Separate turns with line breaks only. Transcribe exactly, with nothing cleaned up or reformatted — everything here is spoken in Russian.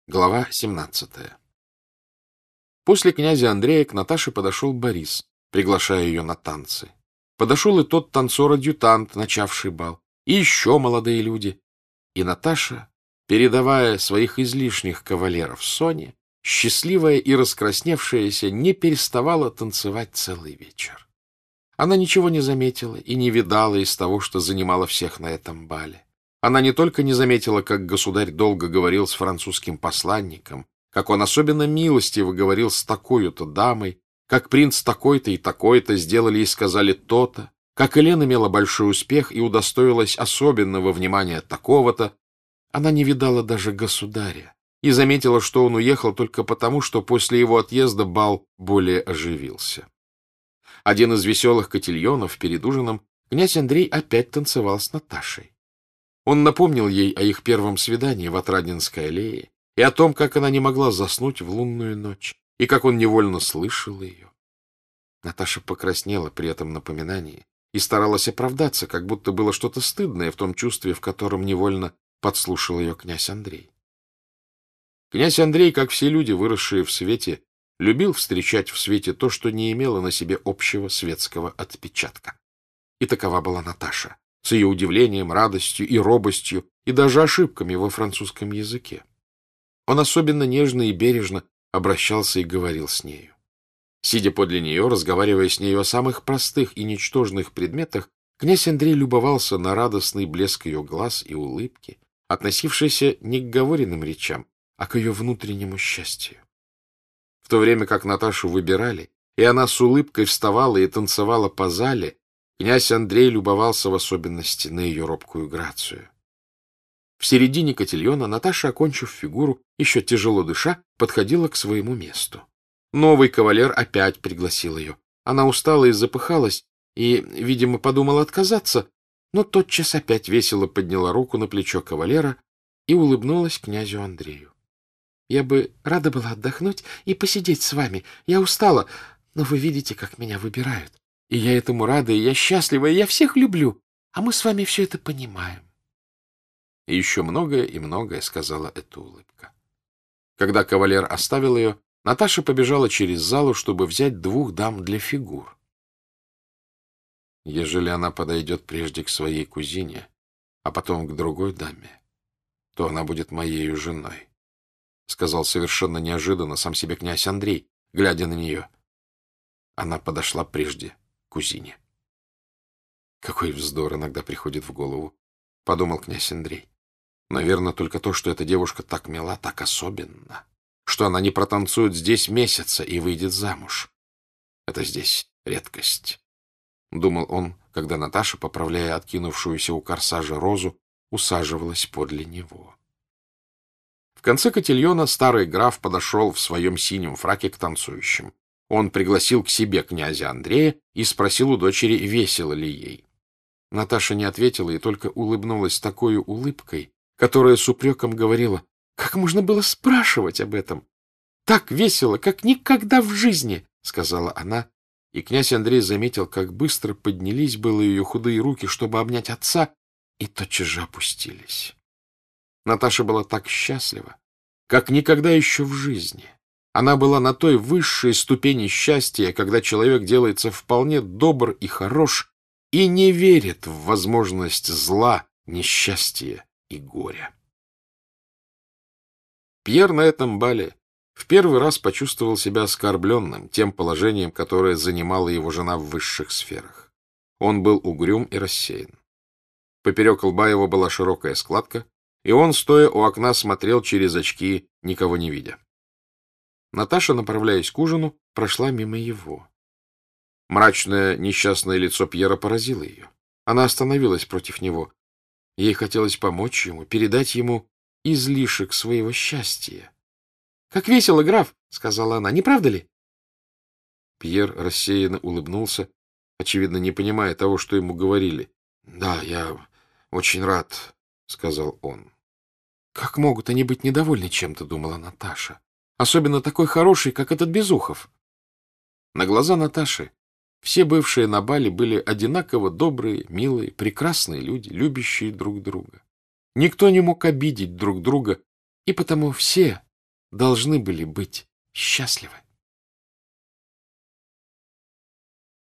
Глава семнадцатая. После князя Андрея к Наташе подошел Борис, приглашая ее на танцы. Подошел и тот танцор-адъютант, начавший бал, и еще молодые люди. И Наташа, передавая своих излишних кавалеров Соне, счастливая и раскрасневшаяся, не переставала танцевать целый вечер. Она ничего не заметила и не видала из того, что занимало всех на этом бале. Она не только не заметила, как государь долго говорил с французским посланником, как он особенно милостиво говорил с такой-то дамой, как принц такой-то и такой-то сделали и сказали то-то, как Елена имела большой успех и удостоилась особенного внимания такого-то. Она не видала даже государя и заметила, что он уехал только потому, что после его отъезда бал более оживился. Один из веселых котильонов перед ужином князь Андрей опять танцевал с Наташей. Он напомнил ей о их первом свидании в Отрадненской аллее и о том, как она не могла заснуть в лунную ночь, и как он невольно слышал ее. Наташа покраснела при этом напоминании и старалась оправдаться, как будто было что-то стыдное в том чувстве, в котором невольно подслушал ее князь Андрей. Князь Андрей, как все люди, выросшие в свете, любил встречать в свете то, что не имело на себе общего светского отпечатка. И такова была Наташа, с ее удивлением, радостью и робостью, и даже ошибками во французском языке. Он особенно нежно и бережно обращался и говорил с нею. Сидя подле нее, разговаривая с нею о самых простых и ничтожных предметах, князь Андрей любовался на радостный блеск ее глаз и улыбки, относившийся не к говоренным речам, а к ее внутреннему счастью. В то время как Наташу выбирали, и она с улыбкой вставала и танцевала по зале, князь Андрей любовался в особенности на ее робкую грацию. В середине котильона Наташа, окончив фигуру, еще тяжело дыша, подходила к своему месту. Новый кавалер опять пригласил ее. Она устала и запыхалась, и, видимо, подумала отказаться, но тотчас опять весело подняла руку на плечо кавалера и улыбнулась князю Андрею. — Я бы рада была отдохнуть и посидеть с вами. Я устала, но вы видите, как меня выбирают. И я этому рада, и я счастлива, и я всех люблю. А мы с вами все это понимаем. И еще многое и многое сказала эта улыбка. Когда кавалер оставил ее, Наташа побежала через залу, чтобы взять двух дам для фигур. Ежели она подойдет прежде к своей кузине, а потом к другой даме, то она будет моею женой, — сказал совершенно неожиданно сам себе князь Андрей, глядя на нее. Она подошла прежде к кузине. Какой вздор иногда приходит в голову, — подумал князь Андрей. Наверное, только то, что эта девушка так мила, так особенно, что она не протанцует здесь месяца и выйдет замуж. Это здесь редкость, — думал он, когда Наташа, поправляя откинувшуюся у корсажа розу, усаживалась подле него. В конце котильона старый граф подошел в своем синем фраке к танцующим. Он пригласил к себе князя Андрея и спросил у дочери, весело ли ей. Наташа не ответила и только улыбнулась такой улыбкой, которая с упреком говорила: «Как можно было спрашивать об этом? Так весело, как никогда в жизни!» — сказала она, и князь Андрей заметил, как быстро поднялись было ее худые руки, чтобы обнять отца, и тотчас же опустились. Наташа была так счастлива, как никогда еще в жизни. Она была на той высшей ступени счастья, когда человек делается вполне добр и хорош и не верит в возможность зла, несчастья и горя. Пьер на этом бале в первый раз почувствовал себя оскорбленным тем положением, которое занимала его жена в высших сферах. Он был угрюм и рассеян. Поперек лба его была широкая складка, и он, стоя у окна, смотрел через очки, никого не видя. Наташа, направляясь к ужину, прошла мимо его. Мрачное, несчастное лицо Пьера поразило ее. Она остановилась против него. Ей хотелось помочь ему, передать ему излишек своего счастья. — Как весело, граф! — сказала она. — Не правда ли? Пьер рассеянно улыбнулся, очевидно, не понимая того, что ему говорили. — Да, я очень рад, — сказал он. — Как могут они быть недовольны чем-то, — думала Наташа. Особенно такой хороший, как этот Безухов. На глаза Наташи все бывшие на бале были одинаково добрые, милые, прекрасные люди, любящие друг друга. Никто не мог обидеть друг друга, и потому все, должны были быть счастливы.